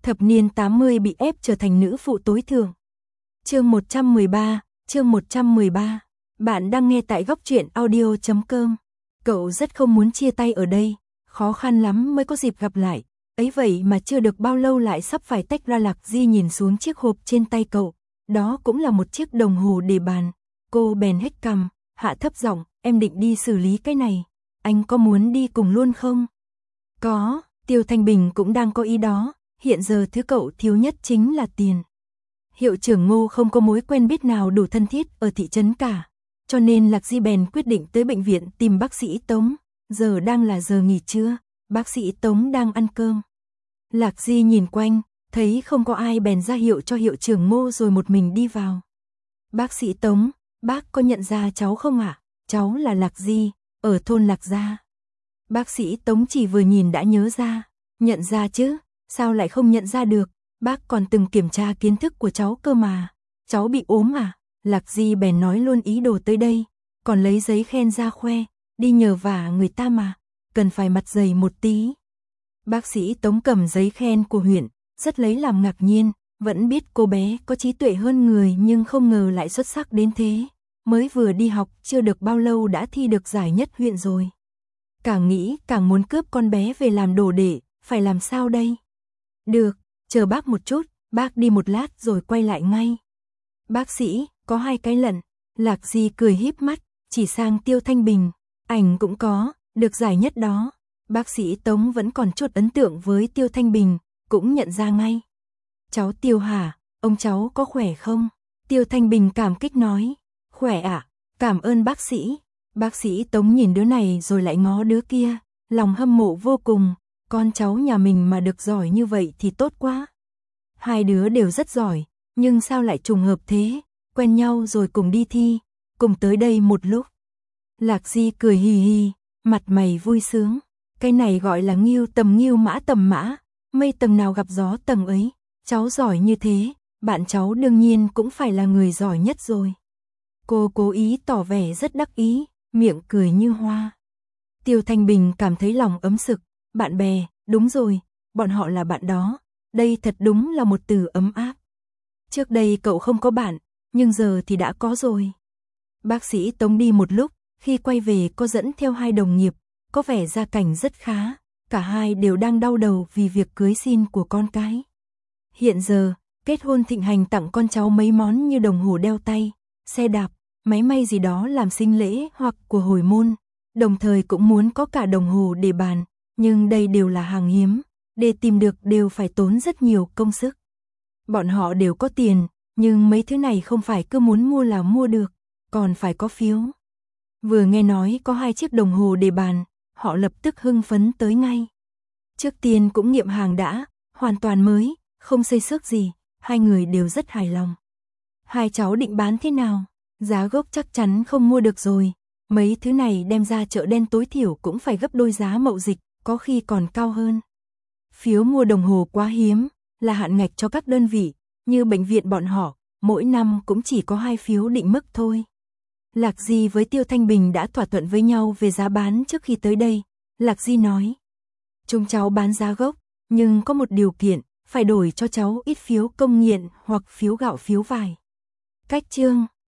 Thập niên 80 bị ép trở thành nữ phụ tối thượng. Chương 113. Bạn đang nghe tại góc truyện audio.com. Cậu rất không muốn chia tay ở đây, khó khăn lắm mới có dịp gặp lại. Ấy vậy mà chưa được bao lâu lại sắp phải tách ra. Lạc Di nhìn xuống chiếc hộp trên tay cậu, đó cũng là một chiếc đồng hồ để bàn. Cô bèn hếch cằm, hạ thấp giọng, em định đi xử lý cái này, anh có muốn đi cùng luôn không? Có, Tiêu Thanh Bình cũng đang có ý đó, hiện giờ thứ cậu thiếu nhất chính là tiền. Hiệu trưởng Ngô không có mối quen biết nào đủ thân thiết ở thị trấn cả, cho nên Lạc Di bèn quyết định tới bệnh viện tìm bác sĩ Tống. Giờ đang là giờ nghỉ trưa, bác sĩ Tống đang ăn cơm. Lạc Di nhìn quanh, thấy không có ai bèn ra hiệu cho hiệu trưởng Ngô rồi một mình đi vào. Bác sĩ Tống, bác có nhận ra cháu không ạ? Cháu là Lạc Di, ở thôn Lạc Gia. Bác sĩ Tống chỉ vừa nhìn đã nhớ ra. Nhận ra chứ, sao lại không nhận ra được, bác còn từng kiểm tra kiến thức của cháu cơ mà. Cháu bị ốm à? Lạc Di bèn nói luôn ý đồ tới đây, còn lấy giấy khen ra khoe, đi nhờ vả người ta mà, cần phải mặt dày một tí. Bác sĩ Tống cầm giấy khen của huyện, rất lấy làm ngạc nhiên, vẫn biết cô bé có trí tuệ hơn người nhưng không ngờ lại xuất sắc đến thế. Mới vừa đi học chưa được bao lâu đã thi được giải nhất huyện rồi. Càng nghĩ càng muốn cướp con bé về làm đồ đệ, phải làm sao đây? Được, chờ bác một chút, bác đi một lát rồi quay lại ngay. Bác sĩ, có 2 cái lận. Lạc Di cười híp mắt, chỉ sang Tiêu Thanh Bình, ảnh cũng có, được giải nhất đó. Bác sĩ Tống vẫn còn chút ấn tượng với Tiêu Thanh Bình, cũng nhận ra ngay. Cháu Tiêu hả, ông cháu có khỏe không? Tiêu Thanh Bình cảm kích nói, khỏe ạ, cảm ơn bác sĩ. Bác sĩ Tống nhìn đứa này rồi lại ngó đứa kia, lòng hâm mộ vô cùng, con cháu nhà mình mà được giỏi như vậy thì tốt quá. 2 đứa đều rất giỏi, nhưng sao lại trùng hợp thế, quen nhau rồi cùng đi thi, cùng tới đây một lúc. Lạc Di cười hì hì, mặt mày vui sướng, cái này gọi là nghiêu mã tầm mã, mây tầng nào gặp gió tầng ấy, cháu giỏi như thế, bạn cháu đương nhiên cũng phải là người giỏi nhất rồi. Cô cố ý tỏ vẻ rất đắc ý, miệng cười như hoa. Tiêu Thanh Bình cảm thấy lòng ấm sực, bạn bè, đúng rồi, bọn họ là bạn đó, đây thật đúng là một từ ấm áp. Trước đây cậu không có bạn, nhưng giờ thì đã có rồi. Bác sĩ Tống đi một lúc, khi quay về cô dẫn theo 2 đồng nghiệp, có vẻ gia cảnh rất khá, cả hai đều đang đau đầu vì việc cưới xin của con cái. Hiện giờ, kết hôn thịnh hành tặng con cháu mấy món như đồng hồ đeo tay, xe đạp, máy may gì đó làm sinh lễ hoặc của hồi môn, đồng thời cũng muốn có cả đồng hồ để bàn, nhưng đây đều là hàng hiếm, để tìm được đều phải tốn rất nhiều công sức. Bọn họ đều có tiền, nhưng mấy thứ này không phải cứ muốn mua là mua được, còn phải có phiếu. Vừa nghe nói có 2 chiếc đồng hồ để bàn, họ lập tức hưng phấn tới ngay. Trước tiên cũng nghiệm hàng đã, hoàn toàn mới, không xây xước gì, 2 người đều rất hài lòng. 2 cháu định bán thế nào? Giá gốc chắc chắn không mua được rồi, mấy thứ này đem ra chợ đen tối thiểu cũng phải gấp đôi giá mậu dịch, có khi còn cao hơn. Phiếu mua đồng hồ quá hiếm, là hạn ngạch cho các đơn vị, như bệnh viện bọn họ, mỗi năm cũng chỉ có 2 phiếu định mức thôi. Lạc Di với Tiêu Thanh Bình đã thỏa thuận với nhau về giá bán trước khi tới đây. Lạc Di nói, chúng cháu bán giá gốc, nhưng có một điều kiện, phải đổi cho cháu ít phiếu công nghiện hoặc phiếu gạo phiếu vải. Cách chương